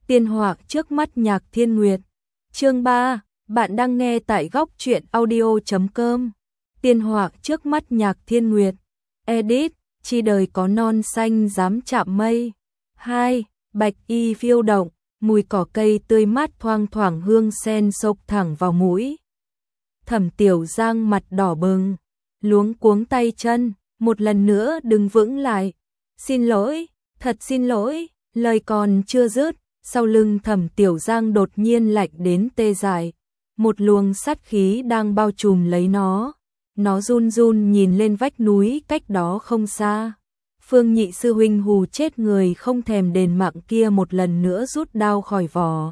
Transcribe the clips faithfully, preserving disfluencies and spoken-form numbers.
Tiên họa trước mắt Nhạc Thiên Nguyệt. Chương ba, bạn đang nghe tại góc truyện audio chấm com. Tiên họa trước mắt Nhạc Thiên Nguyệt. Edit, chi đời có non xanh dám chạm mây. hai. Bạch y phiêu động, mùi cỏ cây tươi mát thoang thoảng hương sen xộc thẳng vào mũi. Thẩm Tiểu Giang mặt đỏ bừng, luống cuống tay chân, một lần nữa đứng vững lại. Xin lỗi, thật xin lỗi, lời còn chưa dứt, sau lưng Thẩm Tiểu Giang đột nhiên lạnh đến tê dại. Một luồng sát khí đang bao trùm lấy nó. Nó run run nhìn lên vách núi cách đó không xa. Phương Nhị sư huynh hù chết người không thèm đền mạng kia một lần nữa rút đao khỏi vỏ.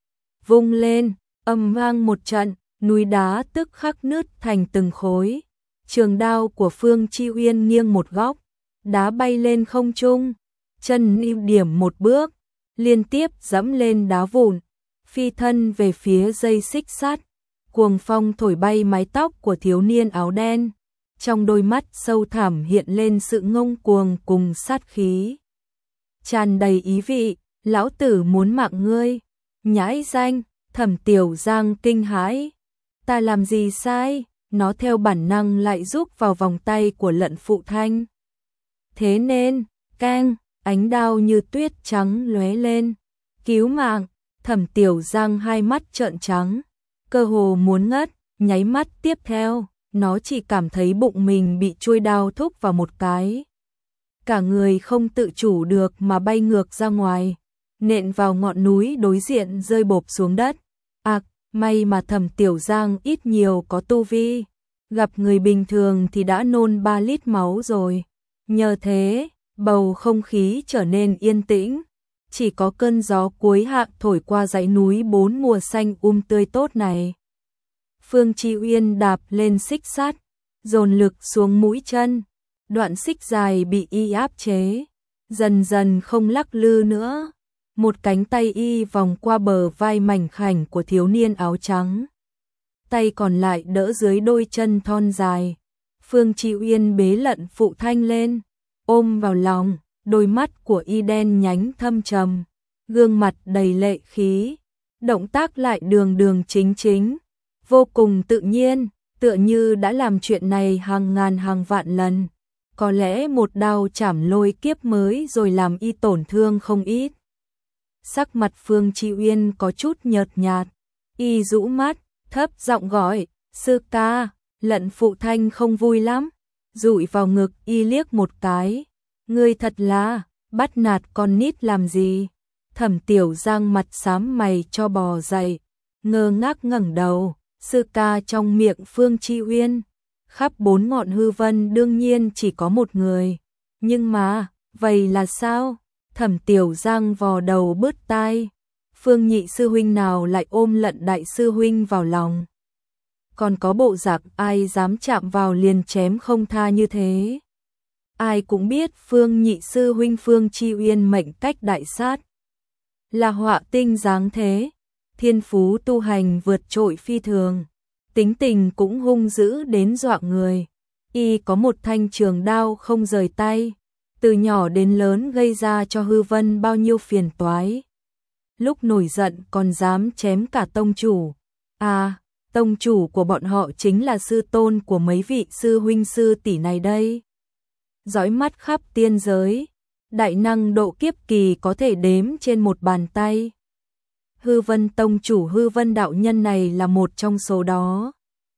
Vung lên, ầm vang một trận, núi đá tức khắc nứt thành từng khối. Trường đao của Phương Chi Uyên nghiêng một góc, đá bay lên không trung, chân ưu điểm một bước, liên tiếp dẫm lên đá vụn, phi thân về phía dây xích sắt. Cuồng phong thổi bay mái tóc của thiếu niên áo đen, trong đôi mắt sâu thẳm hiện lên sự ngông cuồng cùng sát khí. Tràn đầy ý vị, lão tử muốn mạng ngươi, nhãi danh. Thẩm Tiểu Giang kinh hãi. Ta làm gì sai? Nó theo bản năng lại rúc vào vòng tay của Lận Phụ Thanh. Thế nên, keng, ánh đao như tuyết trắng lóe lên. Cứu mạng. Thẩm Tiểu Giang hai mắt trợn trắng, cơ hồ muốn ngất. Nháy mắt tiếp theo, nó chỉ cảm thấy bụng mình bị chuôi đao thúc vào một cái. Cả người không tự chủ được mà bay ngược ra ngoài, nện vào ngọn núi đối diện rơi bộp xuống đất. Ặc, à, may mà Thẩm Tiểu Giang ít nhiều có tu vi, gặp người bình thường thì đã nôn ba lít máu rồi. Nhờ thế, bầu không khí trở nên yên tĩnh, chỉ có cơn gió cuối hạ thổi qua dãy núi bốn mùa xanh um tươi tốt này. Phương Chi Uyên đạp lên xích sắt, dồn lực xuống mũi chân, đoạn xích dài bị y áp chế, dần dần không lắc lư nữa. Một cánh tay y vòng qua bờ vai mảnh khảnh của thiếu niên áo trắng, tay còn lại đỡ dưới đôi chân thon dài. Phương Chi Uyên bế Lận Phụ Thanh lên, ôm vào lòng, đôi mắt của y đen nhánh thâm trầm, gương mặt đầy lệ khí, động tác lại đường đường chính chính, vô cùng tự nhiên, tựa như đã làm chuyện này hàng ngàn hàng vạn lần. Có lẽ một đao chảm lôi kiếp mới rồi làm y tổn thương không ít. Sắc mặt Phương Chi Uyên có chút nhợt nhạt, y rũ mắt, thấp giọng gọi, sư ca. Lận Phụ Thanh không vui lắm, dụi vào ngực y liếc một cái. Ngươi thật là, bắt nạt con nít làm gì? Thẩm Tiểu Giang mặt xám mày cho bò dậy, ngơ ngác ngẩng đầu. Sư ca trong miệng Phương Chi Uyên, khắp bốn ngọn hư vân đương nhiên chỉ có một người. Nhưng mà, vậy là sao? Thẩm Tiểu Giang vò đầu bứt tai. Phương Nhị sư huynh nào lại ôm Lận đại sư huynh vào lòng? Còn có bộ dạng ai dám chạm vào liền chém không tha như thế? Ai cũng biết Phương Nhị sư huynh Phương Chi Uyên mệnh cách đại sát, là họa tinh dáng thế, thiên phú tu hành vượt trội phi thường, tính tình cũng hung dữ đến dọa người. Y có một thanh trường đao không rời tay, từ nhỏ đến lớn gây ra cho hư vân bao nhiêu phiền toái. Lúc nổi giận còn dám chém cả tông chủ. À, tông chủ của bọn họ chính là sư tôn của mấy vị sư huynh sư tỷ này đây. Dõi mắt khắp tiên giới, đại năng độ kiếp kỳ có thể đếm trên một bàn tay. Hư Vân tông chủ Hư Vân đạo nhân này là một trong số đó.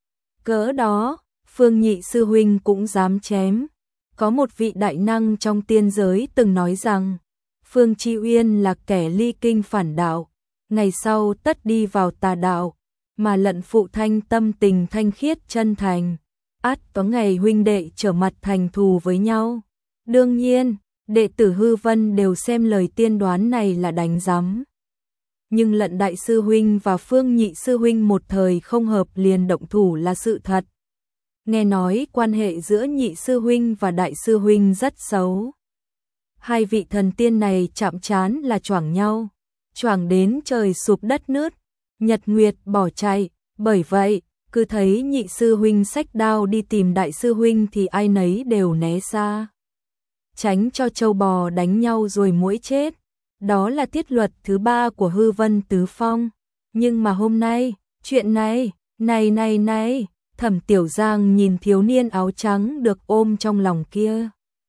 Cỡ đó, Phương Nhị sư huynh cũng dám chém. Có một vị đại năng trong tiên giới từng nói rằng, Phương Chi Uyên là kẻ ly kinh phản đạo, ngày sau tất đi vào tà đạo, mà Lận Phụ Thanh tâm tình thanh khiết chân thành, ắt có ngày huynh đệ trở mặt thành thù với nhau. Đương nhiên, đệ tử Hư Vân đều xem lời tiên đoán này là đánh giám. Nhưng Lận đại sư huynh và Phương Nhị sư huynh một thời không hợp liền động thủ là sự thật. Nghe nói quan hệ giữa Nhị sư huynh và đại sư huynh rất xấu. Hai vị thần tiên này chạm trán là choảng nhau, choảng đến trời sụp đất nứt, nhật nguyệt bỏ chạy. Bởi vậy, cứ thấy Nhị sư huynh xách đao đi tìm đại sư huynh thì ai nấy đều né xa, tránh cho trâu bò đánh nhau rồi muỗi chết. đó là thiết luật thứ ba của Hư Vân Tứ Phong. Nhưng mà hôm nay, chuyện này, này này này, Thẩm Tiểu Giang nhìn thiếu niên áo trắng được ôm trong lòng kia.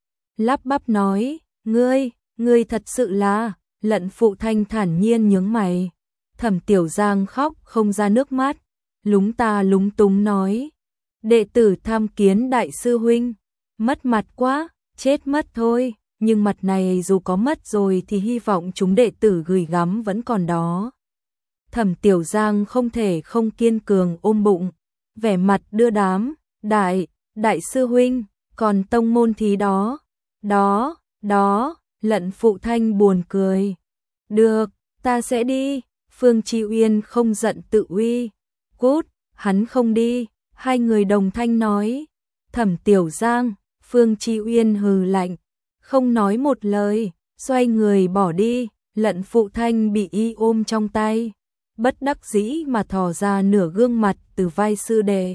Lắp bắp nói, ngươi, ngươi thật sự là, Lận Phụ Thanh thản nhiên nhướng mày. Thẩm Tiểu Giang khóc không ra nước mắt, lúng ta lúng túng nói, đệ tử tham kiến đại sư huynh, mất mặt quá, chết mất thôi, nhưng mặt này dù có mất rồi thì hy vọng chúng đệ tử gửi gắm vẫn còn đó. Thẩm Tiểu Giang không thể không kiên cường ôm bụng, vẻ mặt đưa đám, đại, đại sư huynh, còn tông môn thí đó, đó, đó, Lận Phụ Thanh buồn cười. Được, ta sẽ đi, Phương Chi Uyên không giận tự uy. Cút, hắn không đi, hai người đồng thanh nói. Thẩm Tiểu Giang, Phương Chi Uyên hừ lạnh, không nói một lời, xoay người bỏ đi. Lận Phụ Thanh bị y ôm trong tay, bất đắc dĩ mà thò ra nửa gương mặt từ vai sư đệ.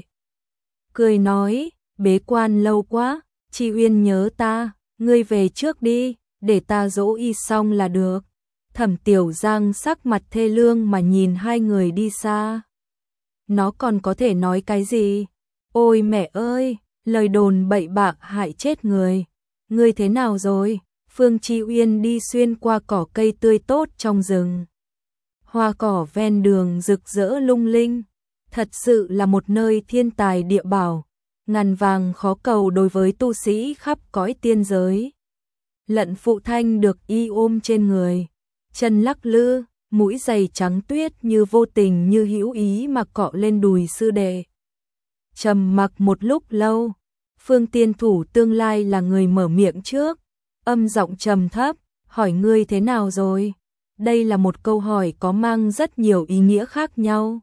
Cười nói, bế quan lâu quá, Chi Uyên nhớ ta, ngươi về trước đi, để ta dỗ y xong là được. Thẩm Tiểu Giang sắc mặt thê lương mà nhìn hai người đi xa. Nó còn có thể nói cái gì? Ôi mẹ ơi, lời đồn bậy bạ hại chết người. Ngươi thế nào rồi? Phương Chi Uyên đi xuyên qua cỏ cây tươi tốt trong rừng. Hoa cỏ ven đường rực rỡ lung linh, thật sự là một nơi thiên tài địa bảo, ngàn vàng khó cầu đối với tu sĩ khắp cõi tiên giới. Lận Phụ Thanh được y ôm trên người, chân lắc lư, mũi giày trắng tuyết như vô tình như hữu ý mà cọ lên đùi sư đệ. Trầm mặc một lúc lâu, Phương Tiên Thủ tương lai là người mở miệng trước, âm giọng trầm thấp, hỏi ngươi thế nào rồi? Đây là một câu hỏi có mang rất nhiều ý nghĩa khác nhau.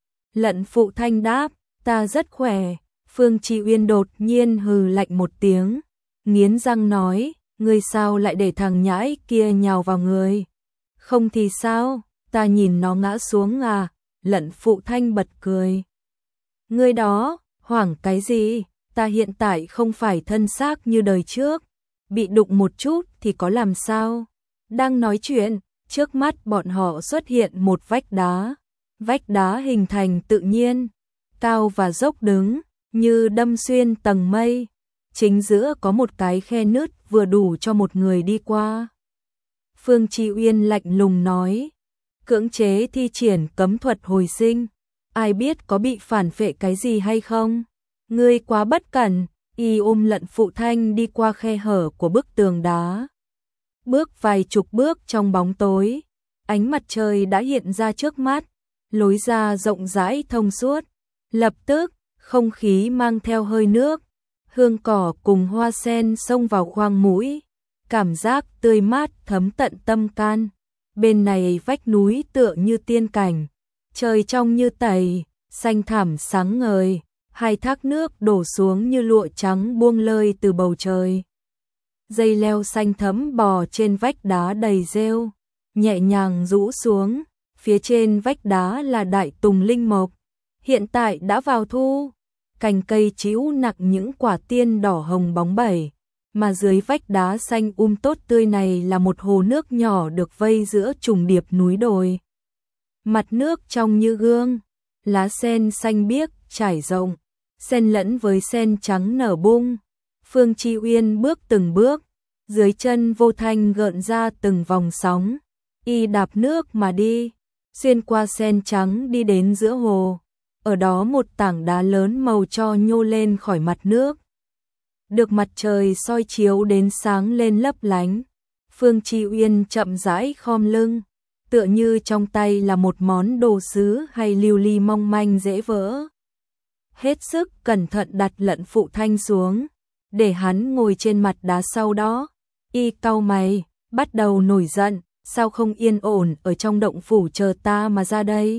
Lận Phụ Thanh đáp, ta rất khỏe. Phương Chi Uyên đột nhiên hừ lạnh một tiếng, nghiến răng nói, ngươi sao lại để thằng nhãi kia nhào vào người? Không thì sao, ta nhìn nó ngã xuống à? Lận Phụ Thanh bật cười. Ngươi đó, hoảng cái gì? Ta hiện tại không phải thân xác như đời trước, bị đụng một chút thì có làm sao? Đang nói chuyện, trước mắt bọn họ xuất hiện một vách đá. Vách đá hình thành tự nhiên, cao và dốc đứng, như đâm xuyên tầng mây. Chính giữa có một cái khe nứt vừa đủ cho một người đi qua. Phương Chi Uyên lạnh lùng nói, cưỡng chế thi triển cấm thuật hồi sinh, ai biết có bị phản phệ cái gì hay không? Ngươi quá bất cẩn. Y ôm Lận Phụ Thanh đi qua khe hở của bức tường đá. Bước vài chục bước trong bóng tối, ánh mặt trời đã hiện ra trước mắt, lối ra rộng rãi thông suốt. Lập tức, không khí mang theo hơi nước, hương cỏ cùng hoa sen xông vào khoang mũi, cảm giác tươi mát thấm tận tâm can. Bên này vách núi tựa như tiên cảnh, trời trong như tẩy, xanh thẳm sáng ngời, hai thác nước đổ xuống như lụa trắng buông lơi từ bầu trời. Dây leo xanh thẫm bò trên vách đá đầy rêu, nhẹ nhàng rũ xuống, phía trên vách đá là đại tùng linh mộc, hiện tại đã vào thu, cành cây trĩu nặng những quả tiên đỏ hồng bóng bẩy, mà dưới vách đá xanh um tốt tươi này là một hồ nước nhỏ được vây giữa trùng điệp núi đồi. Mặt nước trong như gương, lá sen xanh biếc trải rộng, xen lẫn với sen trắng nở bung. Phương Chi Uyên bước từng bước, dưới chân vô thanh gợn ra từng vòng sóng, y đạp nước mà đi, xuyên qua sen trắng đi đến giữa hồ. Ở đó một tảng đá lớn màu tro nhô lên khỏi mặt nước, được mặt trời soi chiếu đến sáng lên lấp lánh. Phương Chi Uyên chậm rãi khom lưng, tựa như trong tay là một món đồ sứ hay lưu ly mong manh dễ vỡ. Hết sức cẩn thận đặt Lận Phụ Thanh xuống, để hắn ngồi trên mặt đá sau đó. Y cau mày, bắt đầu nổi giận, sao không yên ổn ở trong động phủ chờ ta mà ra đây?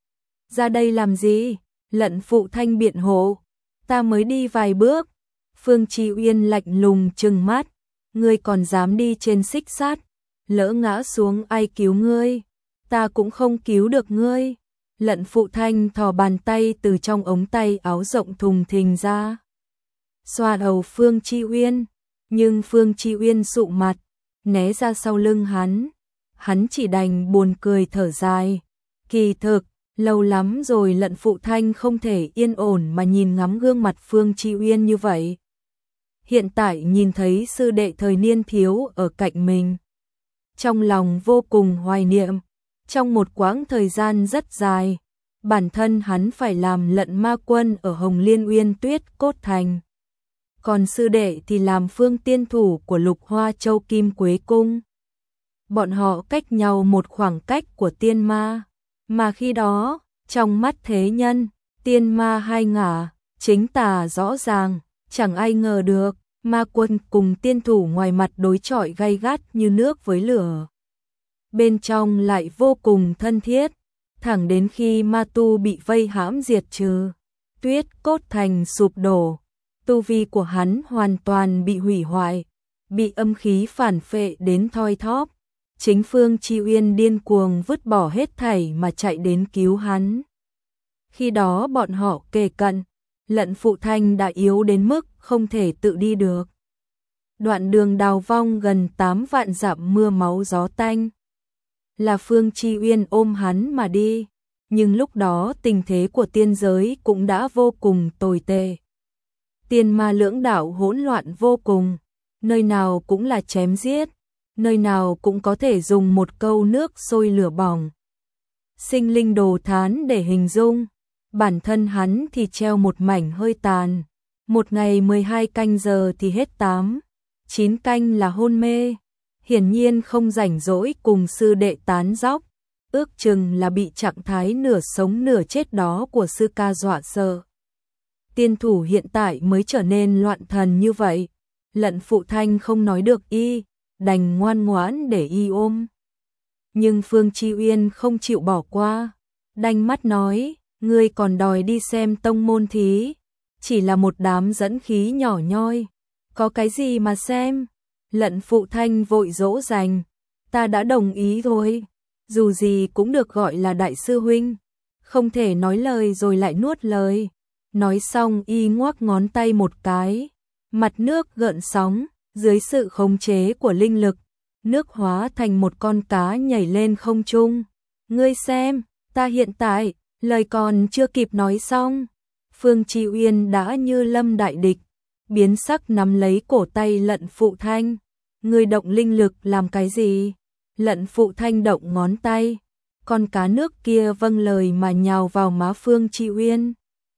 Ra đây làm gì? Lận Phụ Thanh biện hộ, ta mới đi vài bước. Phương Chi Uyên lạnh lùng trừng mắt, ngươi còn dám đi trên xích sắt, lỡ ngã xuống ai cứu ngươi? Ta cũng không cứu được ngươi. Lận Phụ Thanh thò bàn tay từ trong ống tay áo rộng thùng thình ra, xoa đầu Phương Chi Uyên, nhưng Phương Chi Uyên sụ mặt, né ra sau lưng hắn. hắn chỉ đành buồn cười thở dài. Kỳ thực, lâu lắm rồi Lận Phụ Thanh không thể yên ổn mà nhìn ngắm gương mặt Phương Chi Uyên như vậy. Hiện tại nhìn thấy sư đệ thời niên thiếu ở cạnh mình, trong lòng vô cùng hoài niệm. Trong một quãng thời gian rất dài, bản thân hắn phải làm Lận Ma Quân ở Hồng Liên Uyên Tuyết Cốt Thành. Còn sư đệ thì làm phương tiên thủ của Lục Hoa Châu Kim Quế Cung. Bọn họ cách nhau một khoảng cách của tiên ma, mà khi đó, trong mắt thế nhân, tiên ma hai ngả, chính tà rõ ràng, chẳng ai ngờ được, Ma Quân cùng tiên thủ ngoài mặt đối chọi gay gắt như nước với lửa. Bên trong lại vô cùng thân thiết, thẳng đến khi ma tu bị vây hãm diệt trừ, Tuyết Cốt Thành sụp đổ, tu vi của hắn hoàn toàn bị hủy hoại, bị âm khí phản phệ đến thoi thóp. Chính Phương Chi Uyên điên cuồng vứt bỏ hết thảy mà chạy đến cứu hắn. Khi đó bọn họ kề cận, Lận Phụ Thanh đã yếu đến mức không thể tự đi được. Đoạn đường đào vong gần tám vạn dặm mưa máu gió tanh. Là Phương Chi Uyên ôm hắn mà đi, nhưng lúc đó tình thế của tiên giới cũng đã vô cùng tồi tệ. Tiên ma lưỡng đạo hỗn loạn vô cùng, nơi nào cũng là chém giết, nơi nào cũng có thể dùng một câu nước sôi lửa bỏng. Sinh linh đồ thán để hình dung, bản thân hắn thì treo một mảnh hơi tàn, một ngày mười hai canh giờ thì hết tám, chín canh là hôn mê, hiển nhiên không rảnh rỗi cùng sư đệ tán dóc, ước chừng là bị trạng thái nửa sống nửa chết đó của sư ca dọa sợ. Tiên thủ hiện tại mới trở nên loạn thần như vậy, Lận Phụ Thanh không nói được y, đành ngoan ngoãn để y ôm. Nhưng Phương Chi Uyên không chịu bỏ qua, đanh mắt nói, ngươi còn đòi đi xem tông môn thí, chỉ là một đám dẫn khí nhỏ nhoi, có cái gì mà xem. Lận Phụ Thanh vội dỗ dành, ta đã đồng ý thôi, dù gì cũng được gọi là đại sư huynh, không thể nói lời rồi lại nuốt lời. Nói xong y ngoắc ngón tay một cái, mặt nước gợn sóng, dưới sự khống chế của linh lực, nước hóa thành một con cá nhảy lên không trung. Ngươi xem, ta hiện tại, lời còn chưa kịp nói xong, Phương Chi Uyên đã như lâm đại địch, biến sắc nắm lấy cổ tay Lận Phụ Thanh. Ngươi động linh lực làm cái gì? Lận Phụ Thanh động ngón tay, con cá nước kia vâng lời mà nhào vào má Phương Chi Uyên,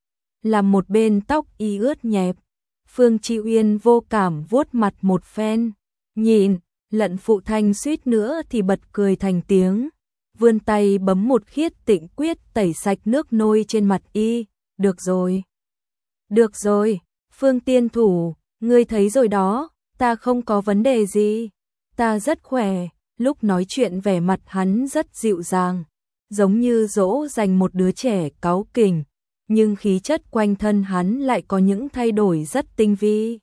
làm một bên tóc y ướt nhẹp. Phương Chi Uyên vô cảm vuốt mặt một phen, nhìn, Lận Phụ Thanh suýt nữa thì bật cười thành tiếng, vươn tay bấm một khiết tịnh quyết tẩy sạch nước nôi trên mặt y. Được rồi, được rồi, Phương tiên thủ, ngươi thấy rồi đó, ta không có vấn đề gì, ta rất khỏe. Lúc nói chuyện vẻ mặt hắn rất dịu dàng, giống như dỗ dành một đứa trẻ cáu kỉnh, nhưng khí chất quanh thân hắn lại có những thay đổi rất tinh vi.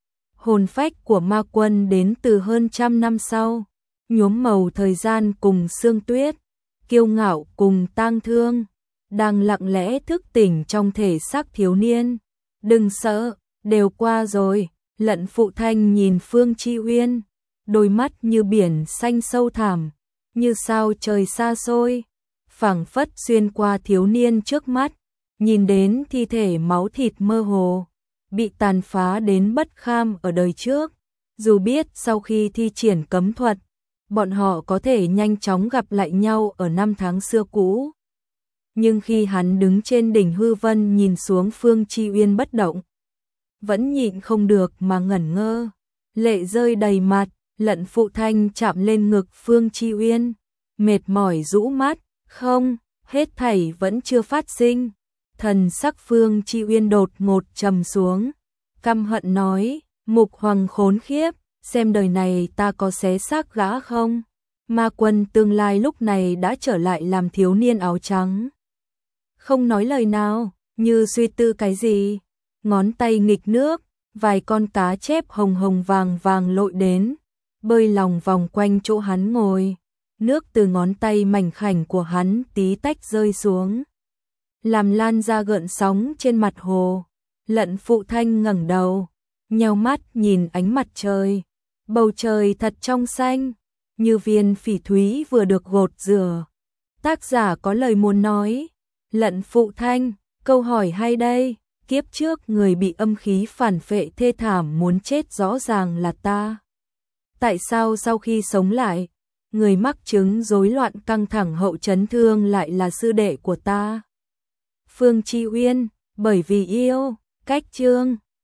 Hồn phách của Ma Quân đến từ hơn trăm năm sau, nhuốm màu thời gian cùng sương tuyết, kiêu ngạo cùng tang thương, đang lặng lẽ thức tỉnh trong thể xác thiếu niên. Đừng sợ, đều qua rồi. Lận Phụ Thanh nhìn Phương Chi Uyên, đôi mắt như biển xanh sâu thẳm, như sao trời xa xôi, phảng phất xuyên qua thiếu niên trước mắt, nhìn đến thi thể máu thịt mơ hồ, bị tàn phá đến bất kham ở đời trước. Dù biết sau khi thi triển cấm thuật, bọn họ có thể nhanh chóng gặp lại nhau ở năm tháng xưa cũ, nhưng khi hắn đứng trên đỉnh hư vân nhìn xuống Phương Chi Uyên bất động, vẫn nhịn không được mà ngẩn ngơ, lệ rơi đầy mặt. Lận Phụ Thanh chạm lên ngực Phương Chi Uyên, mệt mỏi rũ mắt, không, hết thảy vẫn chưa phát sinh. Thần sắc Phương Chi Uyên đột ngột trầm xuống, căm hận nói, Mục Hoàng khốn khiếp, xem đời này ta có xé xác gã không. Ma Quân tương lai lúc này đã trở lại làm thiếu niên áo trắng, không nói lời nào, như suy tư cái gì, ngón tay nghịch nước, vài con cá chép hồng hồng vàng vàng lội đến, bơi lòng vòng quanh chỗ hắn ngồi, nước từ ngón tay mảnh khảnh của hắn tí tách rơi xuống, làm lan ra gợn sóng trên mặt hồ. Lận Phụ Thanh ngẩng đầu, nheo mắt nhìn ánh mặt trời, bầu trời thật trong xanh, như viên phỉ thúy vừa được gột rửa. Tác giả có lời muốn nói. Lận Phụ Thanh, câu hỏi hay đây, kiếp trước người bị âm khí phản phệ thê thảm muốn chết rõ ràng là ta. Tại sao sau khi sống lại, người mắc chứng rối loạn căng thẳng hậu chấn thương lại là sư đệ của ta? Phương Chi Uyên, bởi vì yêu. Cách chương